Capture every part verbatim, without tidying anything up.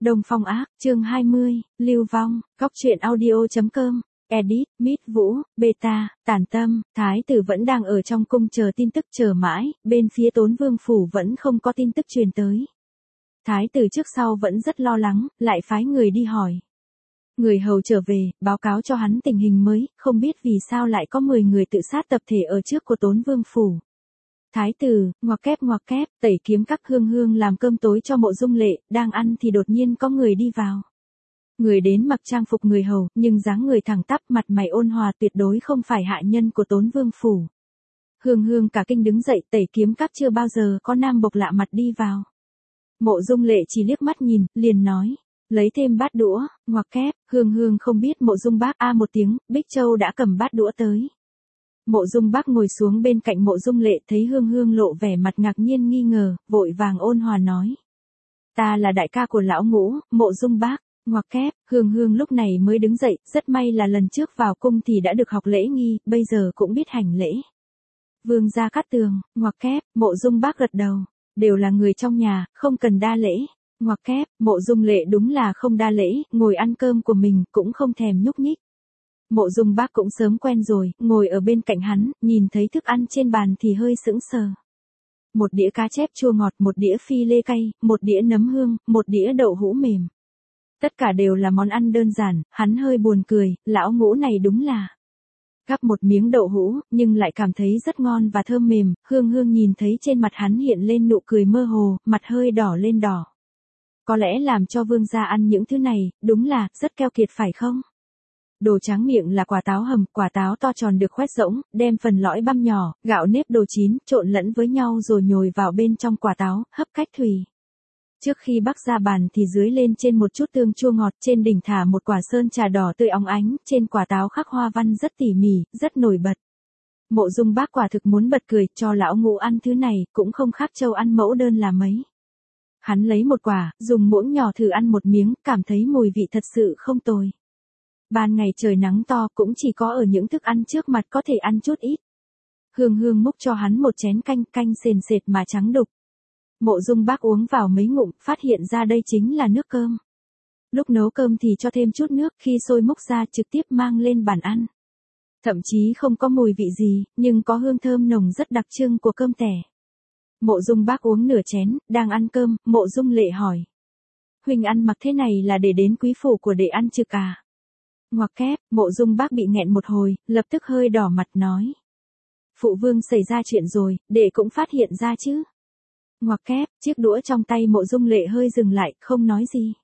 Đông Phong Ác, chương hai mươi, Lưu Vong, Cóc truyện audio.com, edit, Mít Vũ, Beta, Tản Tâm, Thái tử vẫn đang ở trong cung chờ tin tức chờ mãi, bên phía Tốn Vương Phủ vẫn không có tin tức truyền tới. Thái tử trước sau vẫn rất lo lắng, lại phái người đi hỏi. Người hầu trở về, báo cáo cho hắn tình hình mới, không biết vì sao lại có mười người tự sát tập thể ở trước của Tốn Vương Phủ. Thái tử, ngoặc kép ngoặc kép, tẩy kiếm các hương hương làm cơm tối cho Mộ Dung Lệ, đang ăn thì đột nhiên có người đi vào. Người đến mặc trang phục người hầu, nhưng dáng người thẳng tắp, mặt mày ôn hòa, tuyệt đối không phải hạ nhân của Tốn Vương Phủ. Hương hương cả kinh đứng dậy, tẩy kiếm các chưa bao giờ có nam bộc lạ mặt đi vào. Mộ Dung Lệ chỉ liếc mắt nhìn, liền nói, lấy thêm bát đũa, ngoặc kép, hương hương không biết Mộ Dung bác a một tiếng, Bích Châu đã cầm bát đũa tới. Mộ Dung bác ngồi xuống bên cạnh Mộ Dung Lệ, thấy hương hương lộ vẻ mặt ngạc nhiên nghi ngờ, vội vàng ôn hòa nói. Ta là đại ca của lão Ngũ, Mộ Dung bác, ngoặc kép, hương hương lúc này mới đứng dậy, rất may là lần trước vào cung thì đã được học lễ nghi, bây giờ cũng biết hành lễ. Vương gia Cát Tường, ngoặc kép, Mộ Dung bác gật đầu, đều là người trong nhà, không cần đa lễ. Ngoặc kép, Mộ Dung Lệ đúng là không đa lễ, ngồi ăn cơm của mình, cũng không thèm nhúc nhích. Mộ Dung bác cũng sớm quen rồi, ngồi ở bên cạnh hắn, nhìn thấy thức ăn trên bàn thì hơi sững sờ. Một đĩa cá chép chua ngọt, một đĩa phi lê cay, một đĩa nấm hương, một đĩa đậu hũ mềm. Tất cả đều là món ăn đơn giản, hắn hơi buồn cười, lão Ngũ này đúng là. Gắp một miếng đậu hũ, nhưng lại cảm thấy rất ngon và thơm mềm, hương hương nhìn thấy trên mặt hắn hiện lên nụ cười mơ hồ, mặt hơi đỏ lên đỏ. Có lẽ làm cho vương gia ăn những thứ này, đúng là, rất keo kiệt phải không? Đồ tráng miệng là quả táo hầm, quả táo to tròn được khoét rỗng, đem phần lõi băm nhỏ, gạo nếp đồ chín, trộn lẫn với nhau rồi nhồi vào bên trong quả táo, hấp cách thủy. Trước khi bắc ra bàn thì dưới lên trên một chút tương chua ngọt, trên đỉnh thả một quả sơn trà đỏ tươi óng ánh, trên quả táo khắc hoa văn rất tỉ mỉ, rất nổi bật. Mộ Dung bác quả thực muốn bật cười, cho lão Ngũ ăn thứ này, cũng không khác châu ăn mẫu đơn là mấy. Hắn lấy một quả, dùng muỗng nhỏ thử ăn một miếng, cảm thấy mùi vị thật sự không tồi. Ban ngày trời nắng to cũng chỉ có ở những thức ăn trước mặt có thể ăn chút ít. Hương hương múc cho hắn một chén canh, canh sền sệt mà trắng đục. Mộ Dung bác uống vào mấy ngụm, phát hiện ra đây chính là nước cơm. Lúc nấu cơm thì cho thêm chút nước, khi sôi múc ra trực tiếp mang lên bàn ăn. Thậm chí không có mùi vị gì, nhưng có hương thơm nồng rất đặc trưng của cơm tẻ. Mộ Dung bác uống nửa chén, đang ăn cơm, Mộ Dung Lệ hỏi. Huynh ăn mặc thế này là để đến quý phủ của đệ ăn trực à? Ngoặc kép, Mộ Dung bác bị nghẹn một hồi, lập tức hơi đỏ mặt nói. Phụ vương xảy ra chuyện rồi, đệ cũng phát hiện ra chứ. Ngoặc kép, chiếc đũa trong tay Mộ Dung Lệ hơi dừng lại, không nói gì.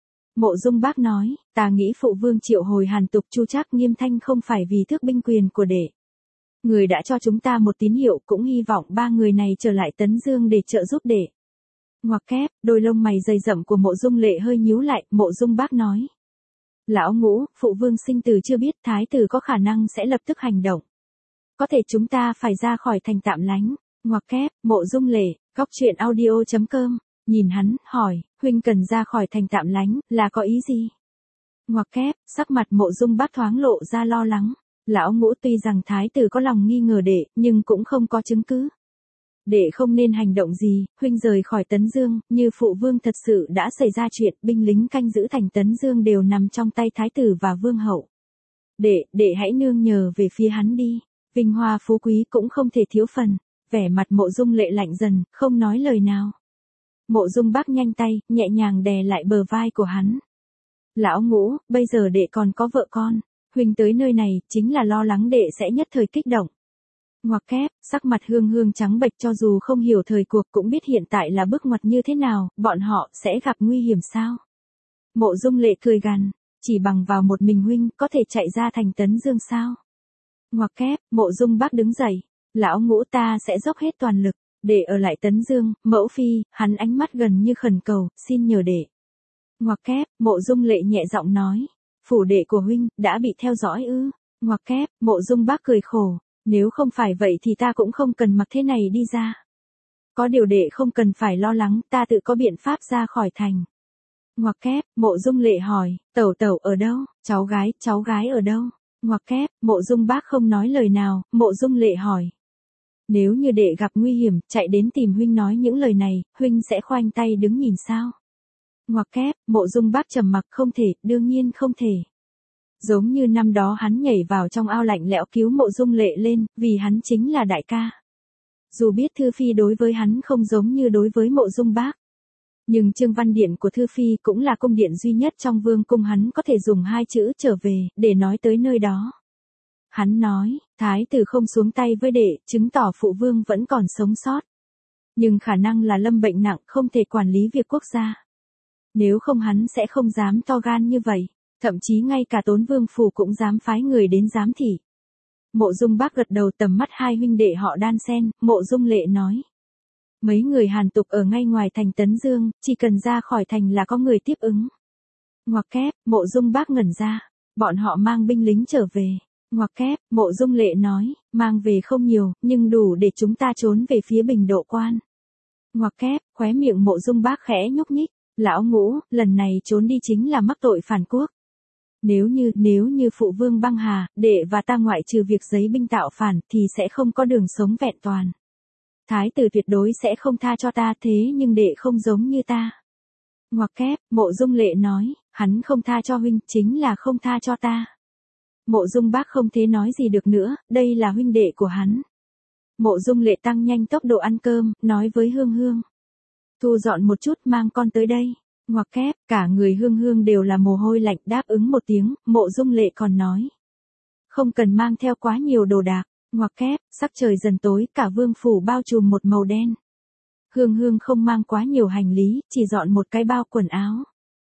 Mộ Dung bác nói, ta nghĩ phụ vương triệu hồi Hàn Tục Chu Trác Nghiêm Thanh không phải vì thước binh quyền của đệ. Người đã cho chúng ta một tín hiệu, cũng hy vọng ba người này trở lại Tấn Dương để trợ giúp đệ. Ngoặc kép, đôi lông mày dày rậm của Mộ Dung Lệ hơi nhíu lại, Mộ Dung bác nói. Lão Ngũ, phụ vương sinh tử chưa biết, thái tử có khả năng sẽ lập tức hành động. Có thể chúng ta phải ra khỏi thành Tạm Lánh. Ngoặc kép, Mộ Dung Lệ, Cóc truyện audio.com, nhìn hắn, hỏi, huynh cần ra khỏi thành Tạm Lánh, là có ý gì? Ngoặc kép, sắc mặt Mộ Dung bác thoáng lộ ra lo lắng. Lão Ngũ tuy rằng thái tử có lòng nghi ngờ đệ, nhưng cũng không có chứng cứ. Đệ không nên hành động gì, huynh rời khỏi Tấn Dương, như phụ vương thật sự đã xảy ra chuyện, binh lính canh giữ thành Tấn Dương đều nằm trong tay thái tử và vương hậu. Đệ, đệ hãy nương nhờ về phía hắn đi, vinh hoa phú quý cũng không thể thiếu phần. Vẻ mặt Mộ Dung Lệ lạnh dần, không nói lời nào. Mộ Dung bác nhanh tay, nhẹ nhàng đè lại bờ vai của hắn. Lão Ngũ, bây giờ đệ còn có vợ con, huynh tới nơi này, chính là lo lắng đệ sẽ nhất thời kích động. Ngoặc kép, sắc mặt hương hương trắng bệch, cho dù không hiểu thời cuộc cũng biết hiện tại là bước ngoặt như thế nào, bọn họ sẽ gặp nguy hiểm sao? Mộ Dung Lệ cười gằn, chỉ bằng vào một mình huynh có thể chạy ra thành Tấn Dương sao? Ngoặc kép, Mộ Dung bác đứng dậy, lão Ngũ ta sẽ dốc hết toàn lực, để ở lại Tấn Dương, mẫu phi, hắn ánh mắt gần như khẩn cầu, xin nhờ đệ. Ngoặc kép, Mộ Dung Lệ nhẹ giọng nói, phủ đệ của huynh, đã bị theo dõi ư? Ngoặc kép, Mộ Dung bác cười khổ. Nếu không phải vậy thì ta cũng không cần mặc thế này đi ra. Có điều đệ không cần phải lo lắng, ta tự có biện pháp ra khỏi thành. Ngoặc kép, Mộ Dung Lệ hỏi, tẩu tẩu ở đâu, cháu gái, cháu gái ở đâu? Ngoặc kép, Mộ Dung bác không nói lời nào, Mộ Dung Lệ hỏi. Nếu như đệ gặp nguy hiểm, chạy đến tìm huynh nói những lời này, huynh sẽ khoanh tay đứng nhìn sao? Ngoặc kép, Mộ Dung Bác trầm mặc, không thể, đương nhiên không thể. Giống như năm đó hắn nhảy vào trong ao lạnh lẽo cứu Mộ Dung Lệ lên, vì hắn chính là đại ca. Dù biết Thư Phi đối với hắn không giống như đối với Mộ Dung Bác. Nhưng Trương Văn Điện của Thư Phi cũng là cung điện duy nhất trong vương cung hắn có thể dùng hai chữ trở về, để nói tới nơi đó. Hắn nói, thái tử không xuống tay với đệ, chứng tỏ phụ vương vẫn còn sống sót. Nhưng khả năng là lâm bệnh nặng, không thể quản lý việc quốc gia. Nếu không hắn sẽ không dám to gan như vậy, thậm chí ngay cả Tốn Vương Phủ cũng dám phái người đến giám thị. Mộ Dung Bác gật đầu, tầm mắt hai huynh đệ họ đan xen, Mộ Dung Lệ nói. Mấy người Hàn Tục ở ngay ngoài thành Tấn Dương, chỉ cần ra khỏi thành là có người tiếp ứng. Ngoặc kép, Mộ Dung Bác ngẩn ra, bọn họ mang binh lính trở về. Ngoặc kép, Mộ Dung Lệ nói, mang về không nhiều, nhưng đủ để chúng ta trốn về phía Bình Độ Quan. Ngoặc kép, khóe miệng Mộ Dung Bác khẽ nhúc nhích, lão Ngũ, lần này trốn đi chính là mắc tội phản quốc. Nếu như, nếu như phụ vương băng hà, đệ và ta ngoại trừ việc giấy binh tạo phản thì sẽ không có đường sống vẹn toàn. Thái tử tuyệt đối sẽ không tha cho ta, thế nhưng đệ không giống như ta. Ngoặc kép, Mộ Dung Lệ nói, hắn không tha cho huynh, chính là không tha cho ta. Mộ Dung Bác không thể nói gì được nữa, đây là huynh đệ của hắn. Mộ Dung Lệ tăng nhanh tốc độ ăn cơm, nói với Hương Hương. Thu dọn một chút, mang con tới đây. Ngoặc kép, cả người Hương Hương đều là mồ hôi lạnh, đáp ứng một tiếng. Mộ Dung Lệ còn nói, không cần mang theo quá nhiều đồ đạc. Ngoặc kép, sắc trời dần tối, cả vương phủ bao trùm một màu đen. Hương Hương không mang quá nhiều hành lý, chỉ dọn một cái bao quần áo.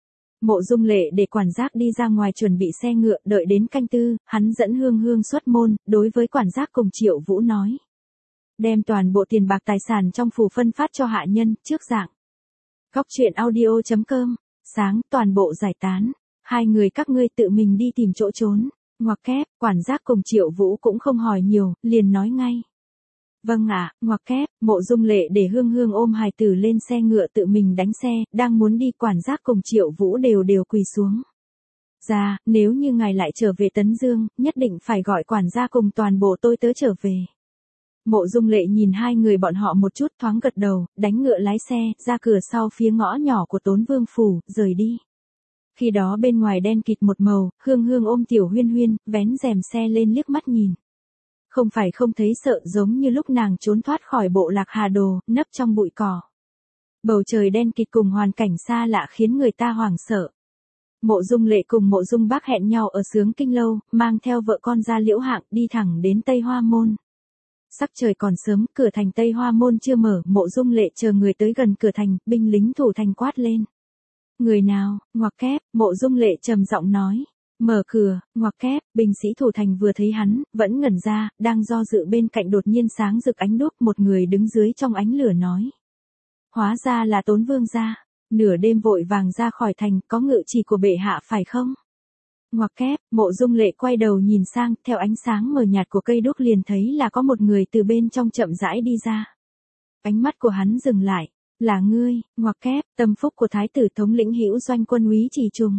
Mộ Dung Lệ để quản giác đi ra ngoài chuẩn bị xe ngựa, đợi đến canh tư, hắn dẫn Hương Hương xuất môn, đối với quản giác cùng Triệu Vũ nói. Đem toàn bộ tiền bạc tài sản trong phủ phân phát cho hạ nhân, trước dạng. Góc truyện audio chấm com, sáng, toàn bộ giải tán. Hai người các ngươi tự mình đi tìm chỗ trốn. Ngoặc kép, quản giác cùng Triệu Vũ cũng không hỏi nhiều, liền nói ngay. Vâng ạ, ngoặc kép, Mộ Dung Lệ để Hương Hương ôm hài tử lên xe ngựa tự mình đánh xe, đang muốn đi, quản giác cùng Triệu Vũ đều đều quỳ xuống. Dạ, nếu như ngài lại trở về Tấn Dương, nhất định phải gọi quản gia cùng toàn bộ tôi tớ trở về. Mộ Dung Lệ nhìn hai người bọn họ một chút, thoáng gật đầu, đánh ngựa lái xe, ra cửa sau phía ngõ nhỏ của Tốn Vương Phủ, rời đi. Khi đó bên ngoài đen kịt một màu, Hương Hương ôm Tiểu Huyên Huyên, vén rèm xe lên liếc mắt nhìn. Không phải không thấy sợ, giống như lúc nàng trốn thoát khỏi bộ Lạc Hà Đồ, nấp trong bụi cỏ. Bầu trời đen kịt cùng hoàn cảnh xa lạ khiến người ta hoảng sợ. Mộ Dung Lệ cùng Mộ Dung Bác hẹn nhau ở Xướng Kinh Lâu, mang theo vợ con ra Liễu Hạng, đi thẳng đến Tây Hoa Môn. Sắc trời còn sớm, cửa thành Tây Hoa Môn chưa mở, Mộ Dung Lệ chờ người tới gần cửa thành, binh lính thủ thành quát lên. Người nào? Ngoặc kép, Mộ Dung Lệ trầm giọng nói. Mở cửa. Ngoặc kép, binh sĩ thủ thành vừa thấy hắn, vẫn ngẩn ra, đang do dự bên cạnh đột nhiên sáng rực ánh đuốc, một người đứng dưới trong ánh lửa nói. Hóa ra là Tốn Vương gia. Nửa đêm vội vàng ra khỏi thành, có ngự chỉ của bệ hạ phải không? Ngoặc kép, Mộ Dung Lệ quay đầu nhìn sang, theo ánh sáng mờ nhạt của cây đuốc liền thấy là có một người từ bên trong chậm rãi đi ra. Ánh mắt của hắn dừng lại. Là ngươi? Ngoặc kép, tâm phúc của thái tử thống lĩnh hữu doanh quân Úy Trì Trùng.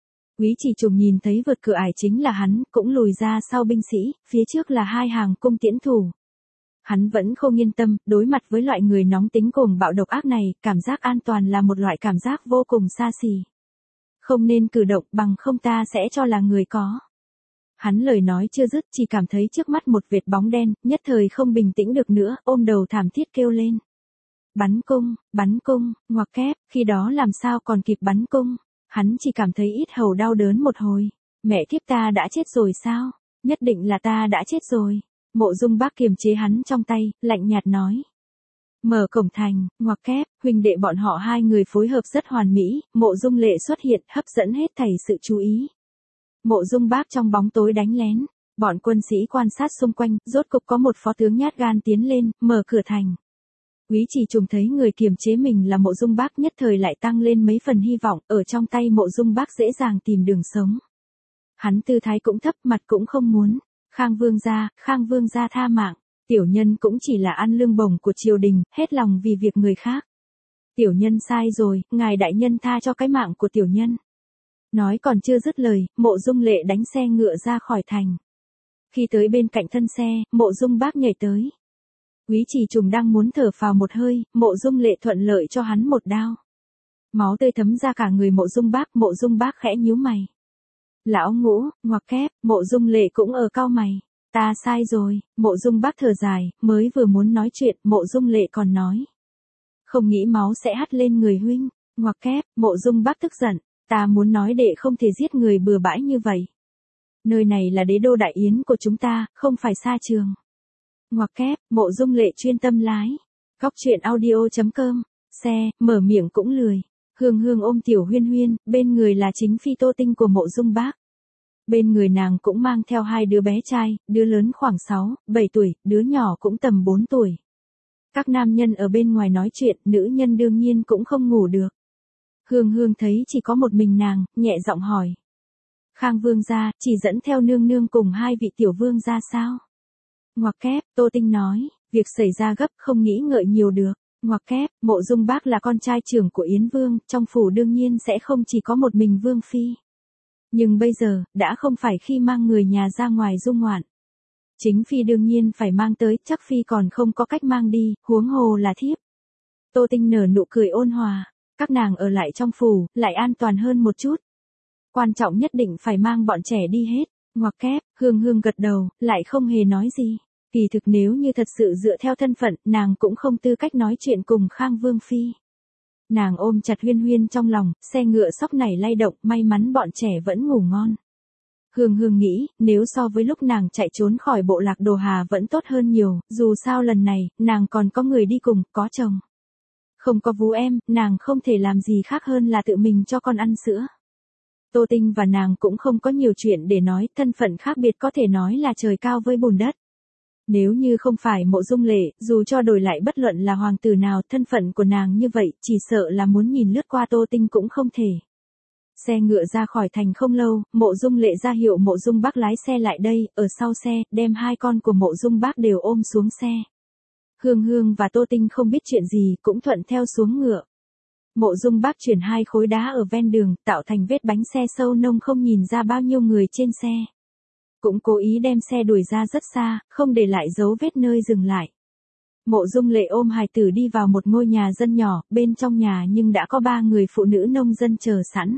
Úy Trì Trùng nhìn thấy vượt cửa ải chính là hắn, cũng lùi ra sau binh sĩ, phía trước là hai hàng cung tiễn thủ. Hắn vẫn không yên tâm, đối mặt với loại người nóng tính cùng bạo độc ác này, cảm giác an toàn là một loại cảm giác vô cùng xa xỉ. Không nên cử động, bằng không ta sẽ cho là người có. Hắn lời nói chưa dứt, chỉ cảm thấy trước mắt một vệt bóng đen, nhất thời không bình tĩnh được nữa, ôm đầu thảm thiết kêu lên. Bắn cung, bắn cung, ngoặc kép, khi đó làm sao còn kịp bắn cung, hắn chỉ cảm thấy ít hầu đau đớn một hồi. Mẹ kiếp, ta đã chết rồi sao? Nhất định là ta đã chết rồi. Mộ Dung Bác kiềm chế hắn trong tay, lạnh nhạt nói. Mở cổng thành, ngoặc kép, huynh đệ bọn họ hai người phối hợp rất hoàn mỹ, Mộ Dung Lệ xuất hiện, hấp dẫn hết thảy sự chú ý. Mộ Dung Bác trong bóng tối đánh lén, bọn quân sĩ quan sát xung quanh, rốt cục có một phó tướng nhát gan tiến lên, mở cửa thành. Úy Trì Trùng thấy người kiềm chế mình là Mộ Dung Bác, nhất thời lại tăng lên mấy phần hy vọng, ở trong tay Mộ Dung Bác dễ dàng tìm đường sống. Hắn tư thái cũng thấp, mặt cũng không muốn. Khang Vương gia, Khang Vương gia tha mạng. Tiểu nhân cũng chỉ là ăn lương bổng của triều đình, hết lòng vì việc người khác. Tiểu nhân sai rồi, ngài đại nhân tha cho cái mạng của tiểu nhân. Nói còn chưa dứt lời, Mộ Dung Lệ đánh xe ngựa ra khỏi thành. Khi tới bên cạnh thân xe, Mộ Dung Bác nhảy tới. Úy Trì Trùng đang muốn thở phào một hơi, Mộ Dung Lệ thuận lợi cho hắn một đao. Máu tươi thấm ra cả người Mộ Dung Bác, Mộ Dung Bác khẽ nhíu mày. Lão Ngũ, ngoặc kép, Mộ Dung Lệ cũng ở cau mày. Ta sai rồi, Mộ Dung Bác thở dài, mới vừa muốn nói chuyện, Mộ Dung Lệ còn nói. Không nghĩ máu sẽ hắt lên người huynh, ngoặc kép, Mộ Dung Bác tức giận, ta muốn nói đệ không thể giết người bừa bãi như vậy. Nơi này là đế đô Đại Yến của chúng ta, không phải sa trường. Ngoặc kép, Mộ Dung Lệ chuyên tâm lái. Góc truyện audio chấm com, xe, mở miệng cũng lười. Hương Hương ôm Tiểu Huyên Huyên, bên người là chính phi Tô Tinh của Mộ Dung Bác. Bên người nàng cũng mang theo hai đứa bé trai, đứa lớn khoảng sáu, bảy tuổi, đứa nhỏ cũng tầm bốn tuổi. Các nam nhân ở bên ngoài nói chuyện, nữ nhân đương nhiên cũng không ngủ được. Hương Hương thấy chỉ có một mình nàng, nhẹ giọng hỏi. Khang Vương gia, chỉ dẫn theo nương nương cùng hai vị tiểu vương gia sao? Ngoặc kép, Tô Tinh nói, việc xảy ra gấp không nghĩ ngợi nhiều được. Ngoặc kép, Mộ Dung Bác là con trai trưởng của Yến Vương, trong phủ đương nhiên sẽ không chỉ có một mình Vương Phi. Nhưng bây giờ, đã không phải khi mang người nhà ra ngoài dung ngoạn. Chính Phi đương nhiên phải mang tới, chắc Phi còn không có cách mang đi, huống hồ là thiếp. Tô Tinh nở nụ cười ôn hòa, các nàng ở lại trong phủ, lại an toàn hơn một chút. Quan trọng nhất định phải mang bọn trẻ đi hết. Ngoặc kép, Hương Hương gật đầu, lại không hề nói gì. Kỳ thực nếu như thật sự dựa theo thân phận, nàng cũng không tư cách nói chuyện cùng Khang Vương Phi. Nàng ôm chặt Huyên Huyên trong lòng, xe ngựa sóc nảy lay động, may mắn bọn trẻ vẫn ngủ ngon. Hương Hương nghĩ, nếu so với lúc nàng chạy trốn khỏi bộ lạc Đồ Hà vẫn tốt hơn nhiều, dù sao lần này, nàng còn có người đi cùng, có chồng. Không có vú em, nàng không thể làm gì khác hơn là tự mình cho con ăn sữa. Tô Tinh và nàng cũng không có nhiều chuyện để nói, thân phận khác biệt có thể nói là trời cao với bùn đất. Nếu như không phải Mộ Dung Lệ, dù cho đổi lại bất luận là hoàng tử nào, thân phận của nàng như vậy, chỉ sợ là muốn nhìn lướt qua Tô Tinh cũng không thể. Xe ngựa ra khỏi thành không lâu, Mộ Dung Lệ ra hiệu Mộ Dung Bác lái xe lại đây, ở sau xe, đem hai con của Mộ Dung Bác đều ôm xuống xe. Hương Hương và Tô Tinh không biết chuyện gì, cũng thuận theo xuống ngựa. Mộ Dung Bác chuyển hai khối đá ở ven đường, tạo thành vết bánh xe sâu nông không nhìn ra bao nhiêu người trên xe. Cũng cố ý đem xe đuổi ra rất xa, không để lại dấu vết nơi dừng lại. Mộ Dung Lệ ôm hài tử đi vào một ngôi nhà dân nhỏ, bên trong nhà nhưng đã có ba người phụ nữ nông dân chờ sẵn.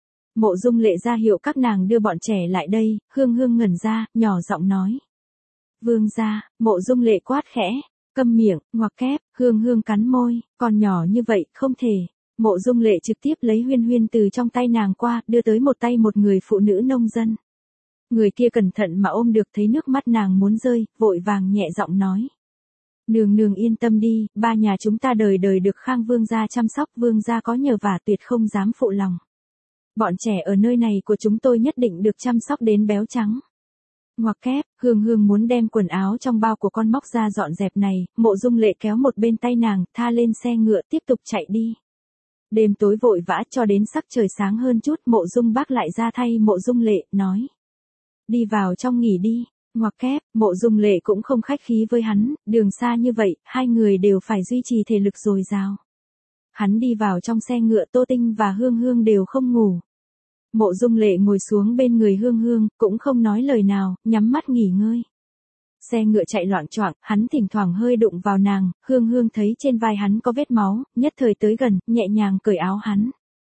Mộ Dung Lệ ra hiệu các nàng đưa bọn trẻ lại đây, Hương Hương ngẩn ra, nhỏ giọng nói. Vương gia, Mộ Dung Lệ quát khẽ, câm miệng, ngoặc kép, Hương Hương cắn môi, còn nhỏ như vậy, không thể. Mộ Dung Lệ trực tiếp lấy Huyên Huyên từ trong tay nàng qua, đưa tới một tay một người phụ nữ nông dân. Người kia cẩn thận mà ôm được, thấy nước mắt nàng muốn rơi, vội vàng nhẹ giọng nói. Nương nương yên tâm đi, ba nhà chúng ta đời đời được Khang Vương gia chăm sóc, Vương gia có nhờ vả tuyệt không dám phụ lòng. Bọn trẻ ở nơi này của chúng tôi nhất định được chăm sóc đến béo trắng. Ngoặc kép, Hương Hương muốn đem quần áo trong bao của con móc ra dọn dẹp này, Mộ Dung Lệ kéo một bên tay nàng, tha lên xe ngựa tiếp tục chạy đi. Đêm tối vội vã cho đến sắc trời sáng hơn chút, Mộ Dung Bác lại ra thay Mộ Dung Lệ, nói. Đi vào trong nghỉ đi. Ngoặc kép, Mộ Dung Lệ cũng không khách khí với hắn, đường xa như vậy, hai người đều phải duy trì thể lực dồi dào. Hắn đi vào trong xe ngựa, Tô Tinh và Hương Hương đều không ngủ. Mộ Dung Lệ ngồi xuống bên người Hương Hương, cũng không nói lời nào, nhắm mắt nghỉ ngơi. Xe ngựa chạy loạng choạng, hắn thỉnh thoảng hơi đụng vào nàng, Hương Hương thấy trên vai hắn có vết máu, nhất thời tới gần, nhẹ nhàng cởi áo hắn.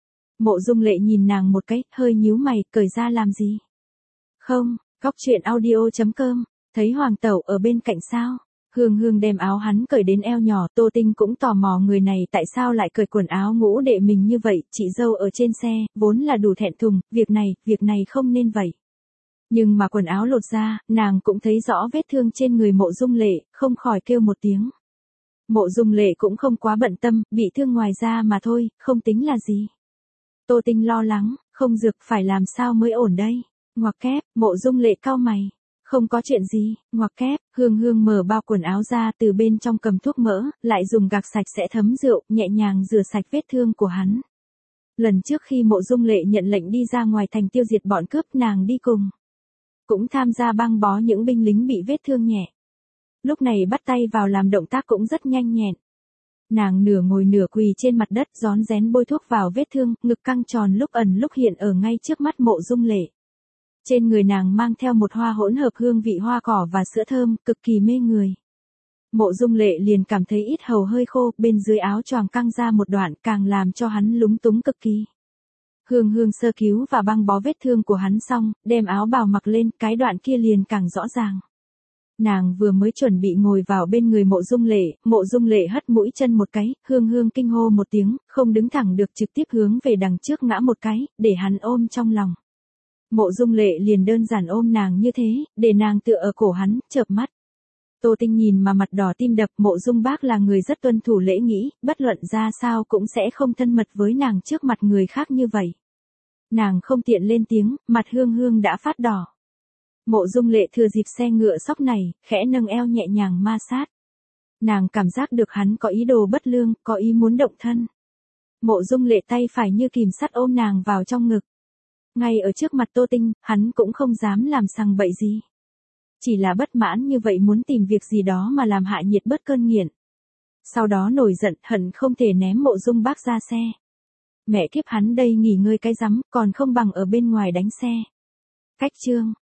Mộ Dung Lệ nhìn nàng một cái, hơi nhíu mày, cởi ra làm gì? Không, góc truyện audio chấm com, thấy hoàng tẩu ở bên cạnh sao? Hương Hương đem áo hắn cởi đến eo nhỏ, Tô Tinh cũng tò mò người này tại sao lại cởi quần áo ngũ đệ mình như vậy, chị dâu ở trên xe, vốn là đủ thẹn thùng, việc này, việc này không nên vậy. Nhưng mà quần áo lột ra, nàng cũng thấy rõ vết thương trên người Mộ Dung Lệ, không khỏi kêu một tiếng. Mộ Dung Lệ cũng không quá bận tâm, bị thương ngoài da mà thôi, không tính là gì. Tô Tinh lo lắng, không dược phải làm sao mới ổn đây. Ngoặc kép, Mộ Dung Lệ cau mày. Không có chuyện gì, ngoặc kép, Hương Hương mở bao quần áo ra, từ bên trong cầm thuốc mỡ, lại dùng gạc sạch sẽ thấm rượu, nhẹ nhàng rửa sạch vết thương của hắn. Lần trước khi Mộ Dung Lệ nhận lệnh đi ra ngoài thành tiêu diệt bọn cướp, nàng đi cùng. Cũng tham gia băng bó những binh lính bị vết thương nhẹ. Lúc này bắt tay vào làm động tác cũng rất nhanh nhẹn. Nàng nửa ngồi nửa quỳ trên mặt đất, rón rén bôi thuốc vào vết thương, ngực căng tròn lúc ẩn lúc hiện ở ngay trước mắt Mộ Dung Lệ. Trên người nàng mang theo một hoa hỗn hợp hương vị hoa cỏ và sữa thơm, cực kỳ mê người. Mộ Dung Lệ liền cảm thấy ít hầu hơi khô, bên dưới áo choàng căng ra một đoạn càng làm cho hắn lúng túng cực kỳ. Hương Hương sơ cứu và băng bó vết thương của hắn xong, đem áo bào mặc lên, cái đoạn kia liền càng rõ ràng. Nàng vừa mới chuẩn bị ngồi vào bên người Mộ Dung Lệ, Mộ Dung Lệ hất mũi chân một cái, Hương Hương kinh hô một tiếng, không đứng thẳng được trực tiếp hướng về đằng trước ngã một cái, để hắn ôm trong lòng. Mộ Dung Lệ liền đơn giản ôm nàng như thế, để nàng tựa ở cổ hắn, chợp mắt. Tô Tinh nhìn mà mặt đỏ tim đập, Mộ Dung Bác là người rất tuân thủ lễ nghĩ, bất luận ra sao cũng sẽ không thân mật với nàng trước mặt người khác như vậy. Nàng không tiện lên tiếng, mặt Hương Hương đã phát đỏ. Mộ Dung Lệ thừa dịp xe ngựa sóc này, khẽ nâng eo nhẹ nhàng ma sát. Nàng cảm giác được hắn có ý đồ bất lương, có ý muốn động thân. Mộ Dung Lệ tay phải như kìm sắt ôm nàng vào trong ngực. Ngay ở trước mặt Tô Tinh, hắn cũng không dám làm sằng bậy gì. Chỉ là bất mãn như vậy muốn tìm việc gì đó mà làm hạ nhiệt bớt cơn nghiện. Sau đó nổi giận hận không thể ném Mộ Dung Bác ra xe. Mẹ kiếp hắn đây nghỉ ngơi cái rắm, còn không bằng ở bên ngoài đánh xe. Cách chương.